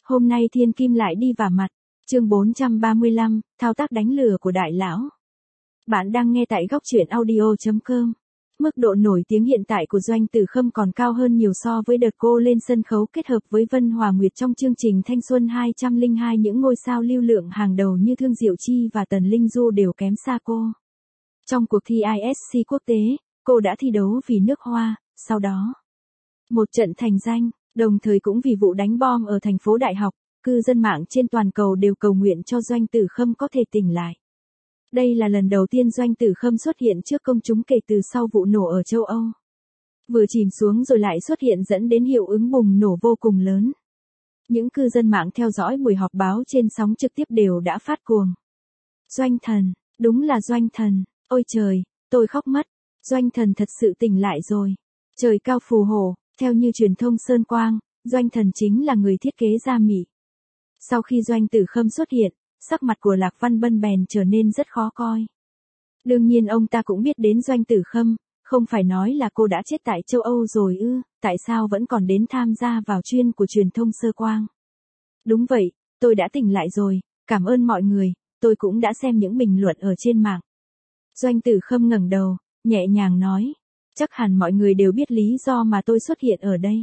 Hôm nay thiên kim lại đi vả mặt. Chương 435, thao tác đánh lừa của đại lão. Bạn đang nghe tại góc truyện audio.com. Mức độ nổi tiếng hiện tại của Doanh Tử Khâm còn cao hơn nhiều so với đợt cô lên sân khấu kết hợp với Vân Hòa Nguyệt trong chương trình Thanh Xuân 202. Những ngôi sao lưu lượng hàng đầu như Thương Diệu Chi và Tần Linh Du đều kém xa cô. Trong cuộc thi ISC quốc tế, cô đã thi đấu vì nước Hoa, sau đó một trận thành danh, đồng thời cũng vì vụ đánh bom ở thành phố Đại học, cư dân mạng trên toàn cầu đều cầu nguyện cho Doanh Tử Khâm có thể tỉnh lại. Đây là lần đầu tiên Doanh Tử Khâm xuất hiện trước công chúng kể từ sau vụ nổ ở châu Âu. Vừa chìm xuống rồi lại xuất hiện dẫn đến hiệu ứng bùng nổ vô cùng lớn. Những cư dân mạng theo dõi buổi họp báo trên sóng trực tiếp đều đã phát cuồng. Doanh thần, đúng là Doanh thần, ôi trời, tôi khóc mất, Doanh thần thật sự tỉnh lại rồi. Trời cao phù hộ, theo như truyền thông Sơn Quang, Doanh thần chính là người thiết kế da mị. Sau khi Doanh Tử Khâm xuất hiện, sắc mặt của Lạc Văn Bân bèn trở nên rất khó coi. Đương nhiên ông ta cũng biết đến Doanh Tử Khâm, không phải nói là cô đã chết tại châu Âu rồi ư, tại sao vẫn còn đến tham gia vào chuyên của truyền thông Sơ Quang. Đúng vậy, tôi đã tỉnh lại rồi, cảm ơn mọi người, tôi cũng đã xem những bình luận ở trên mạng. Doanh Tử Khâm ngẩng đầu, nhẹ nhàng nói, chắc hẳn mọi người đều biết lý do mà tôi xuất hiện ở đây.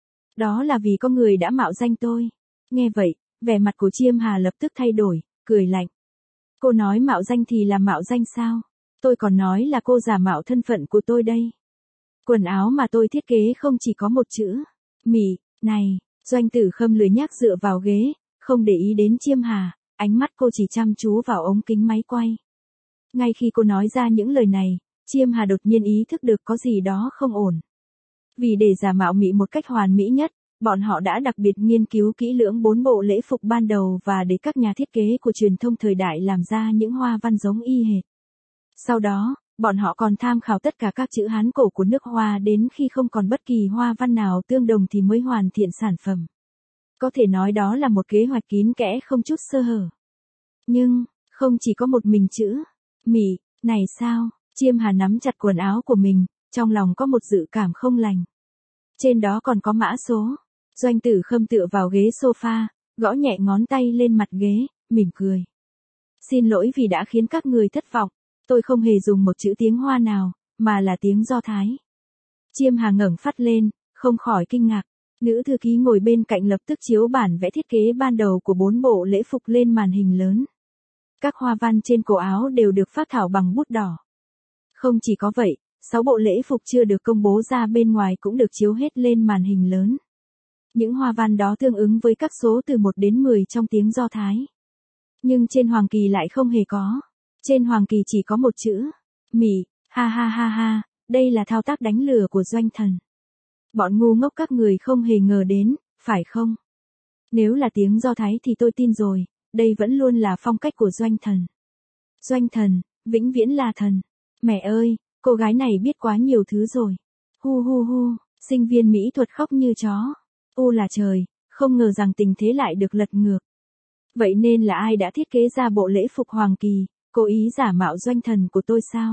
Đó là vì có người đã mạo danh tôi. Nghe vậy, vẻ mặt của Chiêm Hà lập tức thay đổi, cười lạnh. Cô nói mạo danh thì là mạo danh sao? Tôi còn nói là cô giả mạo thân phận của tôi đây. Quần áo mà tôi thiết kế không chỉ có một chữ, mị, này, Doanh Tử Khâm lười nhác dựa vào ghế, không để ý đến Chiêm Hà, ánh mắt cô chỉ chăm chú vào ống kính máy quay. Ngay khi cô nói ra những lời này, Chiêm Hà đột nhiên ý thức được có gì đó không ổn. Vì để giả mạo mị một cách hoàn mỹ nhất, bọn họ đã đặc biệt nghiên cứu kỹ lưỡng 4 bộ lễ phục ban đầu và để các nhà thiết kế của truyền thông thời đại làm ra những hoa văn giống y hệt. Sau đó, bọn họ còn tham khảo tất cả các chữ Hán cổ của nước Hoa đến khi không còn bất kỳ hoa văn nào tương đồng thì mới hoàn thiện sản phẩm. Có thể nói đó là một kế hoạch kín kẽ không chút sơ hở. Nhưng, không chỉ có một mình chữ mị, này sao? Chiêm Hà nắm chặt quần áo của mình, trong lòng có một dự cảm không lành. Trên đó còn có mã số. Doanh Tử Khâm tựa vào ghế sofa, gõ nhẹ ngón tay lên mặt ghế, mỉm cười. Xin lỗi vì đã khiến các người thất vọng, tôi không hề dùng một chữ tiếng Hoa nào, mà là tiếng Do Thái. Chiêm Hà ngẩng phát lên, không khỏi kinh ngạc. Nữ thư ký ngồi bên cạnh lập tức chiếu bản vẽ thiết kế ban đầu của 4 bộ lễ phục lên màn hình lớn. Các hoa văn trên cổ áo đều được phác thảo bằng bút đỏ. Không chỉ có vậy, 6 bộ lễ phục chưa được công bố ra bên ngoài cũng được chiếu hết lên màn hình lớn. Những hoa văn đó tương ứng với các số từ 1 đến 10 trong tiếng Do Thái. Nhưng trên hoàng kỳ lại không hề có. Trên hoàng kỳ chỉ có một chữ, mị, ha ha ha ha, đây là thao tác đánh lừa của Doanh thần. Bọn ngu ngốc các người không hề ngờ đến, phải không? Nếu là tiếng Do Thái thì tôi tin rồi, đây vẫn luôn là phong cách của Doanh thần. Doanh thần, vĩnh viễn là thần. Mẹ ơi, cô gái này biết quá nhiều thứ rồi. Hu hu hu, sinh viên mỹ thuật khóc như chó. Ô là trời, không ngờ rằng tình thế lại được lật ngược. Vậy nên là ai đã thiết kế ra bộ lễ phục hoàng kỳ, cố ý giả mạo Doanh thần của tôi sao?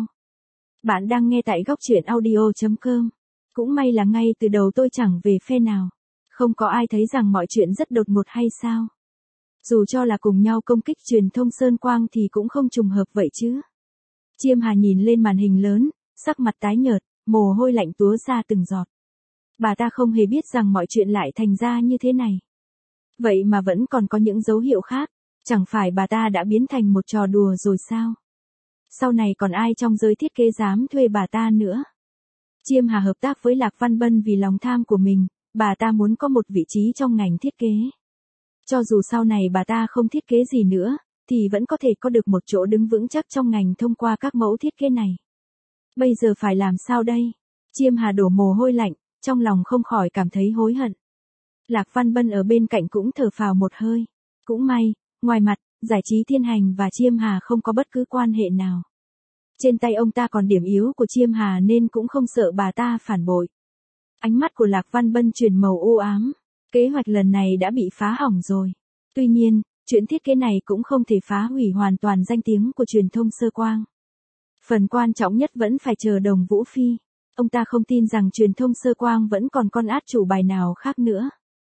Bạn đang nghe tại góc truyện audio.com. Cũng may là ngay từ đầu tôi chẳng về phe nào. Không có ai thấy rằng mọi chuyện rất đột ngột hay sao? Dù cho là cùng nhau công kích truyền thông Sơn Quang thì cũng không trùng hợp vậy chứ. Chiêm Hà nhìn lên màn hình lớn, sắc mặt tái nhợt, mồ hôi lạnh túa ra từng giọt. Bà ta không hề biết rằng mọi chuyện lại thành ra như thế này. Vậy mà vẫn còn có những dấu hiệu khác, chẳng phải bà ta đã biến thành một trò đùa rồi sao? Sau này còn ai trong giới thiết kế dám thuê bà ta nữa? Chiêm Hà hợp tác với Lạc Văn Bân vì lòng tham của mình, bà ta muốn có một vị trí trong ngành thiết kế. Cho dù sau này bà ta không thiết kế gì nữa, thì vẫn có thể có được một chỗ đứng vững chắc trong ngành thông qua các mẫu thiết kế này. Bây giờ phải làm sao đây? Chiêm Hà đổ mồ hôi lạnh, trong lòng không khỏi cảm thấy hối hận. Lạc Văn Bân ở bên cạnh cũng thở phào một hơi. Cũng may, ngoài mặt, Giải trí Thiên Hành và Chiêm Hà không có bất cứ quan hệ nào. Trên tay ông ta còn điểm yếu của Chiêm Hà nên cũng không sợ bà ta phản bội. Ánh mắt của Lạc Văn Bân chuyển màu u ám. Kế hoạch lần này đã bị phá hỏng rồi. Tuy nhiên, chuyện thiết kế này cũng không thể phá hủy hoàn toàn danh tiếng của truyền thông Sơ Quang. Phần quan trọng nhất vẫn phải chờ Đồng Vũ Phi. Ông ta không tin rằng truyền thông Sơ Quang vẫn còn con át chủ bài nào khác nữa.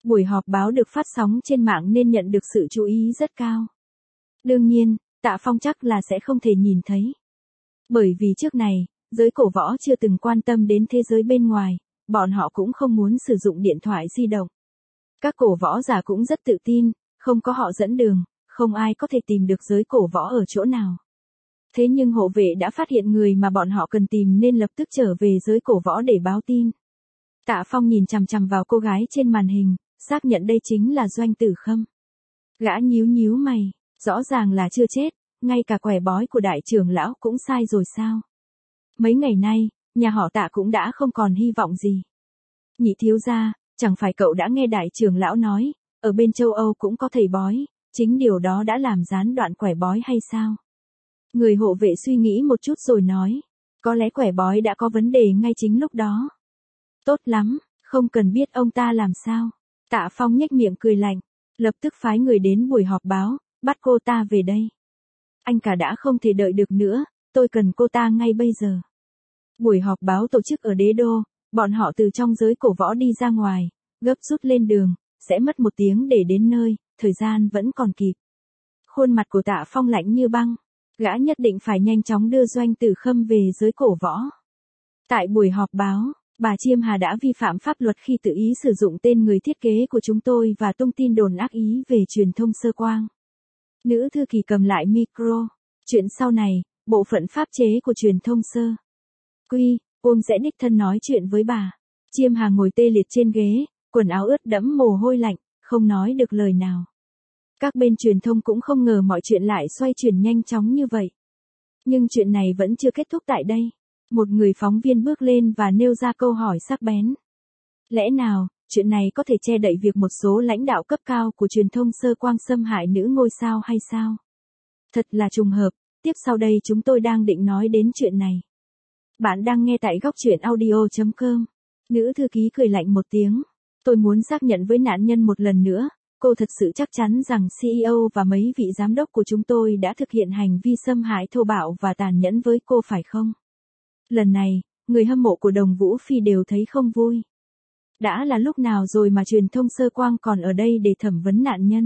Buổi họp báo được phát sóng trên mạng nên nhận được sự chú ý rất cao. Đương nhiên, Tạ Phong chắc là sẽ không thể nhìn thấy. Bởi vì trước này, giới cổ võ chưa từng quan tâm đến thế giới bên ngoài, bọn họ cũng không muốn sử dụng điện thoại di động. Các cổ võ giả cũng rất tự tin, không có họ dẫn đường, không ai có thể tìm được giới cổ võ ở chỗ nào. Thế nhưng hộ vệ đã phát hiện người mà bọn họ cần tìm nên lập tức trở về giới cổ võ để báo tin. Tạ Phong nhìn chằm chằm vào cô gái trên màn hình, xác nhận đây chính là Doanh Tử Khâm. Gã nhíu nhíu mày, rõ ràng là chưa chết, ngay cả quẻ bói của đại trưởng lão cũng sai rồi sao? Mấy ngày nay, nhà họ Tạ cũng đã không còn hy vọng gì. Nhị thiếu gia, chẳng phải cậu đã nghe đại trưởng lão nói, ở bên châu Âu cũng có thầy bói, chính điều đó đã làm gián đoạn quẻ bói hay sao? Người hộ vệ suy nghĩ một chút rồi nói, có lẽ quẻ bói đã có vấn đề ngay chính lúc đó. Tốt lắm, không cần biết ông ta làm sao. Tạ Phong nhếch miệng cười lạnh, lập tức phái người đến buổi họp báo, bắt cô ta về đây. Anh cả đã không thể đợi được nữa, tôi cần cô ta ngay bây giờ. Buổi họp báo tổ chức ở Đế Đô, bọn họ từ trong giới cổ võ đi ra ngoài, gấp rút lên đường, sẽ mất 1 tiếng để đến nơi, thời gian vẫn còn kịp. Khuôn mặt của Tạ Phong lạnh như băng, gã nhất định phải nhanh chóng đưa Doanh Tử Khâm về giới cổ võ. Tại buổi họp báo, bà Chiêm Hà đã vi phạm pháp luật khi tự ý sử dụng tên người thiết kế của chúng tôi và tung tin đồn ác ý về truyền thông Sơ Quang. Nữ thư ký cầm lại micro. Chuyện sau này, bộ phận pháp chế của truyền thông Sơ Quang sẽ đích thân nói chuyện với bà. Chiêm Hà ngồi tê liệt trên ghế, quần áo ướt đẫm mồ hôi lạnh, không nói được lời nào. Các bên truyền thông cũng không ngờ mọi chuyện lại xoay chuyển nhanh chóng như vậy. Nhưng chuyện này vẫn chưa kết thúc tại đây. Một người phóng viên bước lên và nêu ra câu hỏi sắc bén. Lẽ nào, chuyện này có thể che đậy việc một số lãnh đạo cấp cao của truyền thông Sơ Quang xâm hại nữ ngôi sao hay sao? Thật là trùng hợp, tiếp sau đây chúng tôi đang định nói đến chuyện này. Bạn đang nghe tại góc truyện audio.com. Nữ thư ký cười lạnh một tiếng. Tôi muốn xác nhận với nạn nhân một lần nữa, cô thật sự chắc chắn rằng CEO và mấy vị giám đốc của chúng tôi đã thực hiện hành vi xâm hại thô bạo và tàn nhẫn với cô phải không? Lần này, người hâm mộ của Đồng Vũ Phi đều thấy không vui. Đã là lúc nào rồi mà truyền thông Sơ Quang còn ở đây để thẩm vấn nạn nhân?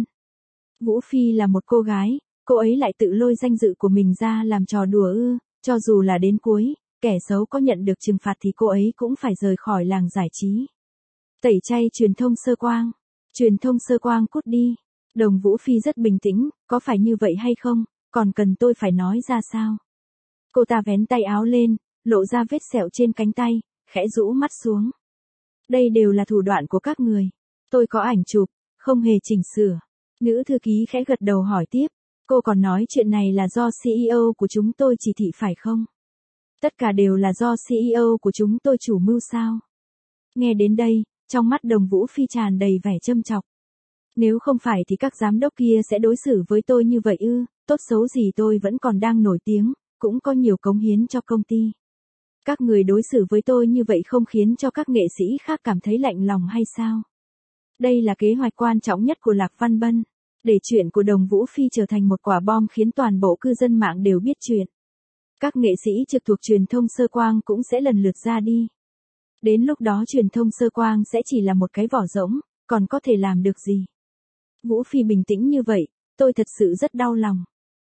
Vũ Phi là một cô gái, cô ấy lại tự lôi danh dự của mình ra làm trò đùa ư, cho dù là đến cuối, kẻ xấu có nhận được trừng phạt thì cô ấy cũng phải rời khỏi làng giải trí. Tẩy chay truyền thông Sơ Quang. Truyền thông Sơ Quang cút đi. Đồng Vũ Phi rất bình tĩnh, có phải như vậy hay không, còn cần tôi phải nói ra sao? Cô ta vén tay áo lên, lộ ra vết sẹo trên cánh tay, khẽ rũ mắt xuống. Đây đều là thủ đoạn của các người. Tôi có ảnh chụp, không hề chỉnh sửa. Nữ thư ký khẽ gật đầu hỏi tiếp. Cô còn nói chuyện này là do CEO của chúng tôi chỉ thị phải không? Tất cả đều là do CEO của chúng tôi chủ mưu sao? Nghe đến đây, trong mắt Đồng Vũ Phi tràn đầy vẻ châm chọc. Nếu không phải thì các giám đốc kia sẽ đối xử với tôi như vậy ư, tốt xấu gì tôi vẫn còn đang nổi tiếng, cũng có nhiều cống hiến cho công ty. Các người đối xử với tôi như vậy không khiến cho các nghệ sĩ khác cảm thấy lạnh lòng hay sao? Đây là kế hoạch quan trọng nhất của Lạc Văn Bân, để chuyện của Đồng Vũ Phi trở thành một quả bom khiến toàn bộ cư dân mạng đều biết chuyện. Các nghệ sĩ trực thuộc truyền thông Sơ Quang cũng sẽ lần lượt ra đi. Đến lúc đó truyền thông Sơ Quang sẽ chỉ là một cái vỏ rỗng, còn có thể làm được gì? Vũ Phi bình tĩnh như vậy, tôi thật sự rất đau lòng.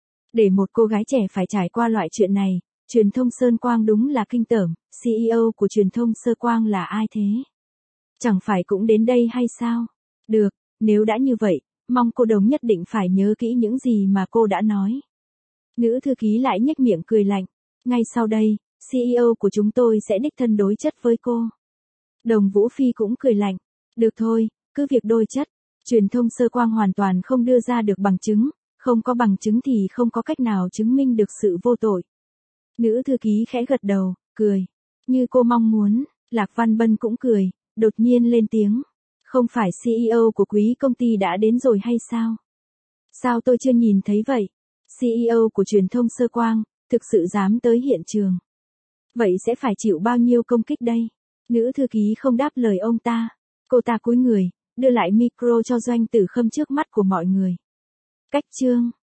Để một cô gái trẻ phải trải qua loại chuyện này, truyền thông Sơn Quang đúng là kinh tởm, CEO của truyền thông Sơ Quang là ai thế? Chẳng phải cũng đến đây hay sao? Được, nếu đã như vậy, mong cô Đồng nhất định phải nhớ kỹ những gì mà cô đã nói. Nữ thư ký lại nhếch miệng cười lạnh. Ngay sau đây, CEO của chúng tôi sẽ đích thân đối chất với cô. Đồng Vũ Phi cũng cười lạnh. Được thôi, cứ việc đối chất. Truyền thông Sơ Quang hoàn toàn không đưa ra được bằng chứng, không có bằng chứng thì không có cách nào chứng minh được sự vô tội. Nữ thư ký khẽ gật đầu, cười. Như cô mong muốn, Lạc Văn Bân cũng cười, đột nhiên lên tiếng. Không phải CEO của quý công ty đã đến rồi hay sao? Sao tôi chưa nhìn thấy vậy? CEO của truyền thông Sơ Quang, thực sự dám tới hiện trường. Vậy sẽ phải chịu bao nhiêu công kích đây? Nữ thư ký không đáp lời ông ta. Cô ta cúi người, đưa lại micro cho Doanh Tử Khâm trước mắt của mọi người. Cách chương